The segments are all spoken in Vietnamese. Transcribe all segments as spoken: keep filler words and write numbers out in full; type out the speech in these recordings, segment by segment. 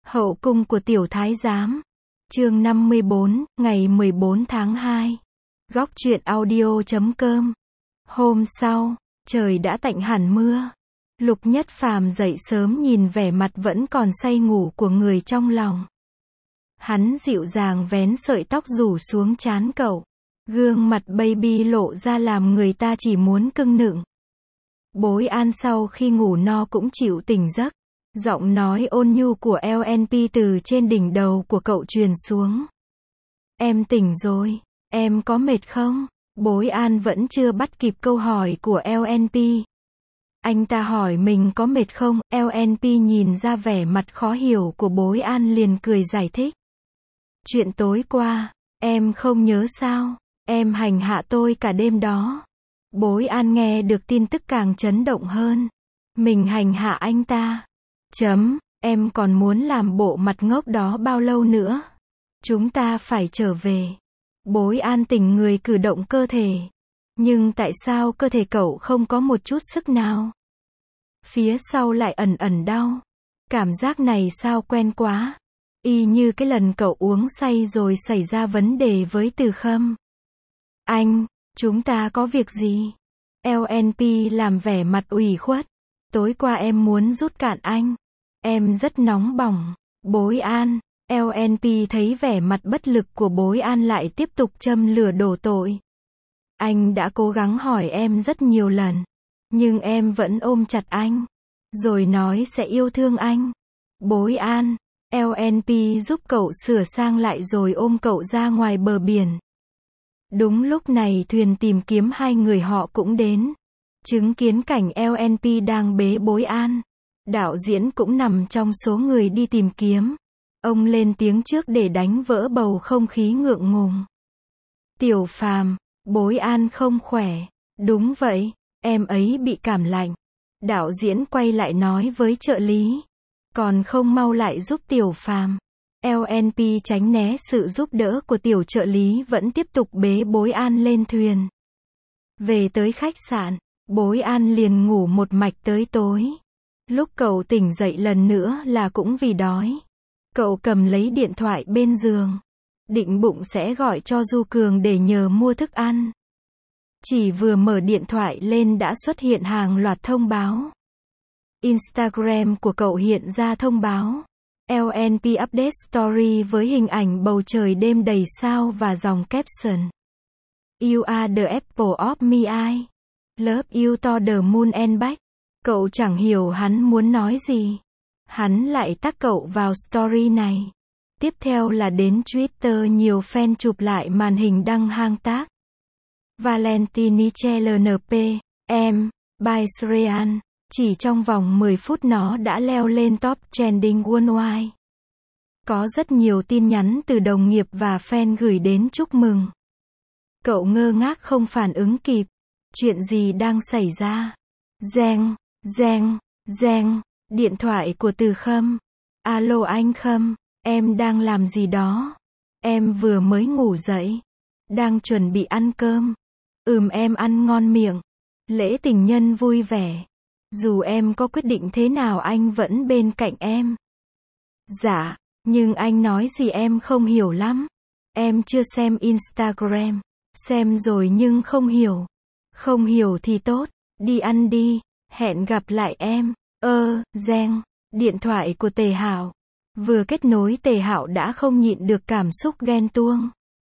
Hậu cung của tiểu thái giám. Chương năm mươi bốn, ngày mười bốn tháng hai. Góc truyện audio chấm com. Hôm sau, trời đã tạnh hẳn mưa. Lục Nhất Phàm dậy sớm nhìn vẻ mặt vẫn còn say ngủ của người trong lòng. Hắn dịu dàng vén sợi tóc rủ xuống trán cậu. Gương mặt baby lộ ra làm người ta chỉ muốn cưng nựng. Bối An sau khi ngủ no cũng chịu tỉnh giấc. Giọng nói ôn nhu của lờ en pê từ trên đỉnh đầu của cậu truyền xuống. Em tỉnh rồi, em có mệt không? Bối An vẫn chưa bắt kịp câu hỏi của lờ en pê. Anh ta hỏi mình có mệt không, lờ en pê nhìn ra vẻ mặt khó hiểu của Bối An liền cười giải thích. Chuyện tối qua, em không nhớ sao, em hành hạ tôi cả đêm đó. Bối An nghe được tin tức càng chấn động hơn. Mình hành hạ anh ta. Chấm, em còn muốn làm bộ mặt ngốc đó bao lâu nữa? Chúng ta phải trở về. Bối An tỉnh người cử động cơ thể. Nhưng tại sao cơ thể cậu không có một chút sức nào? Phía sau lại ẩn ẩn đau. Cảm giác này sao quen quá. Y như cái lần cậu uống say rồi xảy ra vấn đề với Từ Khâm. Anh, chúng ta có việc gì? lờ en pê làm vẻ mặt ủy khuất. Tối qua em muốn rút cạn anh. Em rất nóng bỏng. Bối An. lờ en pê thấy vẻ mặt bất lực của Bối An lại tiếp tục châm lửa đổ tội. Anh đã cố gắng hỏi em rất nhiều lần. Nhưng em vẫn ôm chặt anh. Rồi nói sẽ yêu thương anh. Bối An. lờ en pê giúp cậu sửa sang lại rồi ôm cậu ra ngoài bờ biển. Đúng lúc này thuyền tìm kiếm hai người họ cũng đến. Chứng kiến cảnh lờ en pê đang bế Bối An. Đạo diễn cũng nằm trong số người đi tìm kiếm. Ông lên tiếng trước để đánh vỡ bầu không khí ngượng ngùng. Tiểu Phàm, Bối An không khỏe. Đúng vậy, em ấy bị cảm lạnh. Đạo diễn quay lại nói với trợ lý. Còn không mau lại giúp Tiểu Phàm. lờ en pê tránh né sự giúp đỡ của tiểu trợ lý vẫn tiếp tục bế Bối An lên thuyền. Về tới khách sạn, Bối An liền ngủ một mạch tới tối. Lúc cậu tỉnh dậy lần nữa là cũng vì đói. Cậu cầm lấy điện thoại bên giường. Định bụng sẽ gọi cho Du Cường để nhờ mua thức ăn. Chỉ vừa mở điện thoại lên đã xuất hiện hàng loạt thông báo. Instagram của cậu hiện ra thông báo. lờ en pê update story với hình ảnh bầu trời đêm đầy sao và dòng caption. You are the apple of my eye. Love you to the moon and back. Cậu chẳng hiểu hắn muốn nói gì. Hắn lại tag cậu vào story này. Tiếp theo là đến Twitter nhiều fan chụp lại màn hình đăng hashtag. Valentini lờ en pê, em, by Srean. Chỉ trong vòng mười phút nó đã leo lên top trending worldwide. Có rất nhiều tin nhắn từ đồng nghiệp và fan gửi đến chúc mừng. Cậu ngơ ngác không phản ứng kịp. Chuyện gì đang xảy ra? Reng, reng, reng. Điện thoại của Từ Khâm. Alo anh Khâm, em đang làm gì đó? Em vừa mới ngủ dậy. Đang chuẩn bị ăn cơm. Ừm em ăn ngon miệng. Lễ tình nhân vui vẻ. Dù em có quyết định thế nào anh vẫn bên cạnh em. Dạ, nhưng anh nói gì em không hiểu lắm. Em chưa xem Instagram. Xem rồi nhưng không hiểu. Không hiểu thì tốt. Đi ăn đi. Hẹn gặp lại em. Ơ, reng. Điện thoại của Tề Hạo. Vừa kết nối Tề Hạo đã không nhịn được cảm xúc ghen tuông.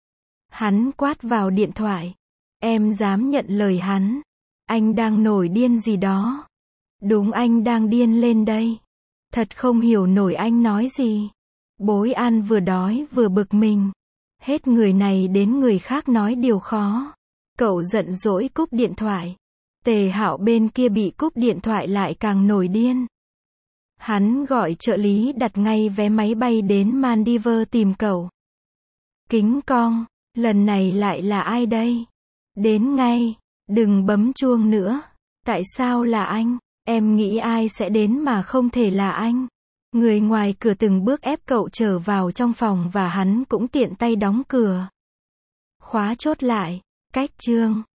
Hắn quát vào điện thoại. Em dám nhận lời hắn. Anh đang nổi điên gì đó. Đúng anh đang điên lên đây. Thật không hiểu nổi anh nói gì. Bối An vừa đói vừa bực mình. Hết người này đến người khác nói điều khó. Cậu giận dỗi cúp điện thoại. Tề Hạo bên kia bị cúp điện thoại lại càng nổi điên. Hắn gọi trợ lý đặt ngay vé máy bay đến Maldives tìm cậu. Kính cong, lần này lại là ai đây? Đến ngay, đừng bấm chuông nữa. Tại sao là anh? Em nghĩ ai sẽ đến mà không thể là anh? Người ngoài cửa từng bước ép cậu trở vào trong phòng và hắn cũng tiện tay đóng cửa. Khóa chốt lại, cách chương.